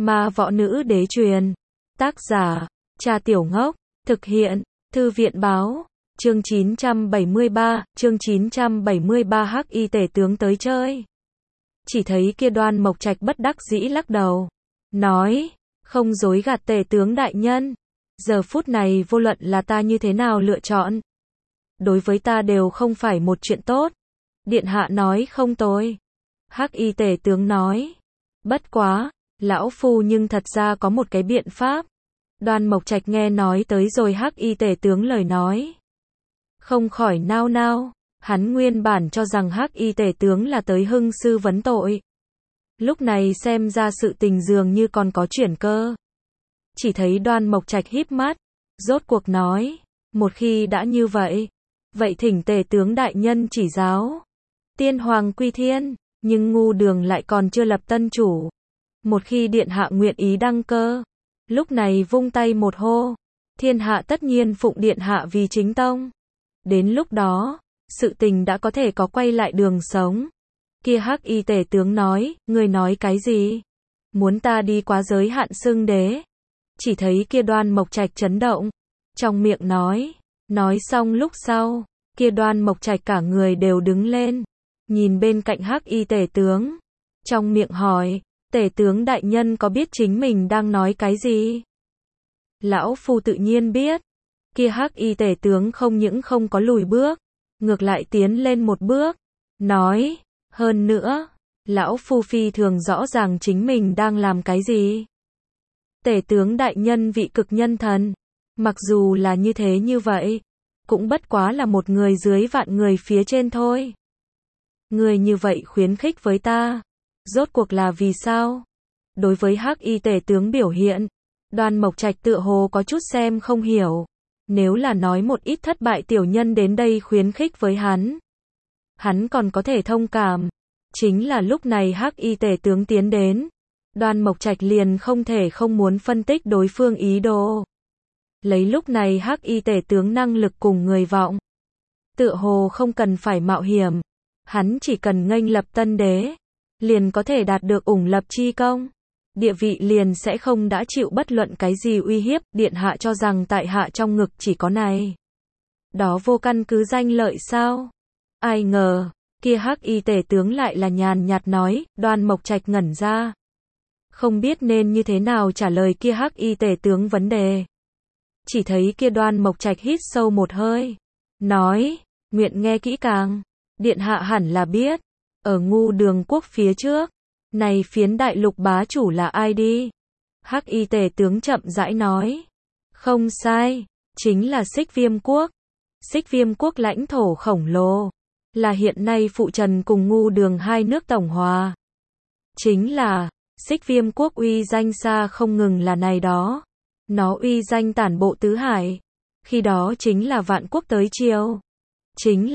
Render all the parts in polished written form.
Ma võ nữ đế truyền. Tác giả, Trà Tiểu Ngốc. Thực hiện, Thư viện báo. Chương 973, Hắc Y tể tướng tới chơi. Chỉ thấy kia Đoan Mộc Trạch bất đắc dĩ lắc đầu. Nói, không dối gạt tể tướng đại nhân. Giờ phút này vô luận là ta như thế nào lựa chọn, đối với ta đều không phải một chuyện tốt. Điện hạ nói không tồi. Hắc Y tể tướng nói. Bất quá, lão phu nhưng thật ra có một cái biện pháp. Đoan Mộc Trạch nghe nói tới rồi Hắc Y tể tướng lời nói, không khỏi nao nao. Hắn nguyên bản cho rằng Hắc Y tể tướng là tới hưng sư vấn tội. Lúc này xem ra sự tình dường như còn có chuyển cơ. Chỉ thấy Đoan Mộc Trạch híp mắt, rốt cuộc nói, một khi đã như vậy, vậy thỉnh tể tướng đại nhân chỉ giáo. Tiên hoàng quy thiên, nhưng ngu đường lại còn chưa lập tân chủ. Một khi điện hạ nguyện ý đăng cơ, lúc này vung tay một hô, thiên hạ tất nhiên phụng điện hạ vì chính tông. Đến lúc đó, sự tình đã có thể có quay lại đường sống. Kia Hắc Y tể tướng nói, người nói cái gì? Muốn ta đi quá giới hạn xưng đế? Chỉ thấy kia Đoan Mộc Trạch chấn động, trong miệng nói xong lúc sau, kia Đoan Mộc Trạch cả người đều đứng lên, nhìn bên cạnh Hắc Y tể tướng, trong miệng hỏi, tể tướng đại nhân có biết chính mình đang nói cái gì? Lão phu tự nhiên biết. Kia Hắc Y tể tướng không những không có lùi bước, ngược lại tiến lên một bước, nói, hơn nữa, lão phu phi thường rõ ràng chính mình đang làm cái gì. Tể tướng đại nhân vị cực nhân thần, mặc dù là như thế như vậy, cũng bất quá là một người dưới vạn người phía trên thôi. Người như vậy khuyến khích với ta, rốt cuộc là vì sao? Đối với Hắc Y tể tướng biểu hiện, Đoan Mộc Trạch tựa hồ có chút xem không hiểu. Nếu là nói một ít thất bại tiểu nhân đến đây khuyến khích với hắn còn có thể thông cảm. Chính là lúc này Hắc Y tể tướng tiến đến, Đoan Mộc Trạch liền không thể không muốn phân tích đối phương ý đồ. Lấy lúc này Hắc Y tể tướng năng lực cùng người vọng, tựa hồ không cần phải mạo hiểm, hắn chỉ cần nghênh lập tân đế, liền có thể đạt được ủng lập chi công. Địa vị liền sẽ không đã chịu bất luận cái gì uy hiếp. Điện hạ cho rằng tại hạ trong ngực chỉ có này đó vô căn cứ danh lợi sao? Ai ngờ, kia Hắc Y tể tướng lại là nhàn nhạt nói. Đoan Mộc Trạch ngẩn ra, không biết nên như thế nào trả lời kia Hắc Y tể tướng vấn đề. Chỉ thấy kia Đoan Mộc Trạch hít sâu một hơi, nói, nguyện nghe kỹ càng. Điện hạ hẳn là biết, ở Ngu Đường quốc phía trước, này phiến đại lục bá chủ là ai đi? Hắc Y tể tướng chậm rãi nói, không sai, chính là Xích Viêm quốc. Xích Viêm quốc lãnh thổ khổng lồ, là hiện nay phụ trần cùng Ngu Đường hai nước tổng hòa. Chính là, Xích Viêm quốc uy danh xa không ngừng là này đó. Nó uy danh tản bộ tứ hải. Khi đó chính là vạn quốc tới chiêu. Chính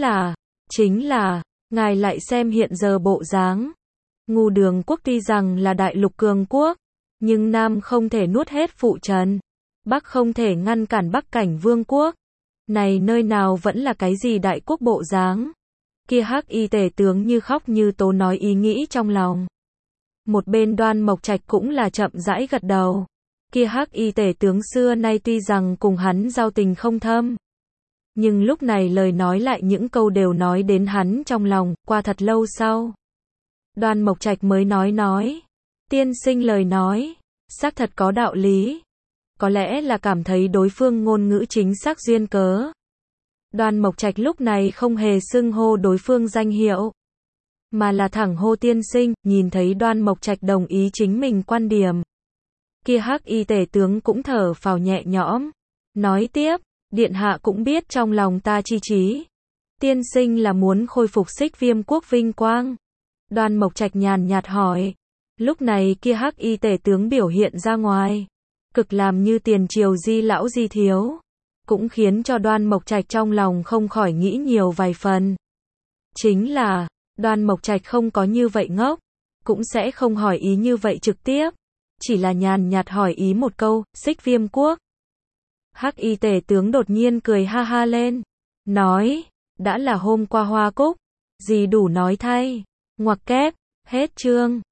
là, ngài lại xem hiện giờ bộ dáng. Ngu Đường quốc tuy rằng là đại lục cường quốc, nhưng Nam không thể nuốt hết phụ trần, Bắc không thể ngăn cản Bắc Cảnh Vương quốc. Này nơi nào vẫn là cái gì đại quốc bộ dáng. Kia Hắc Y tể tướng như khóc như tố nói ý nghĩ trong lòng. Một bên Đoan Mộc Trạch cũng là chậm rãi gật đầu. Kia Hắc Y tể tướng xưa nay tuy rằng cùng hắn giao tình không thâm, nhưng lúc này lời nói lại những câu đều nói đến hắn trong lòng. Qua thật lâu sau, Đoan Mộc Trạch mới nói, tiên sinh lời nói, xác thật có đạo lý. Có lẽ là cảm thấy đối phương ngôn ngữ chính xác duyên cớ. Đoan Mộc Trạch lúc này không hề xưng hô đối phương danh hiệu, mà là thẳng hô tiên sinh. Nhìn thấy Đoan Mộc Trạch đồng ý chính mình quan điểm, kia Hắc Y tể tướng cũng thở phào nhẹ nhõm, nói tiếp, điện hạ cũng biết trong lòng ta chi trí. Tiên sinh là muốn khôi phục Xích Viêm quốc vinh quang. Đoan Mộc Trạch nhàn nhạt hỏi. Lúc này kia Hắc Y tể tướng biểu hiện ra ngoài, cực làm như tiền triều di lão di thiếu, cũng khiến cho Đoan Mộc Trạch trong lòng không khỏi nghĩ nhiều vài phần. Chính là, Đoan Mộc Trạch không có như vậy ngốc, cũng sẽ không hỏi ý như vậy trực tiếp, chỉ là nhàn nhạt hỏi ý một câu, Xích Viêm quốc. Hắc Y tể tướng đột nhiên cười ha ha lên, nói, đã là hôm qua Hoa Cúc, gì đủ nói thay. Ngoặc kép, hết chương.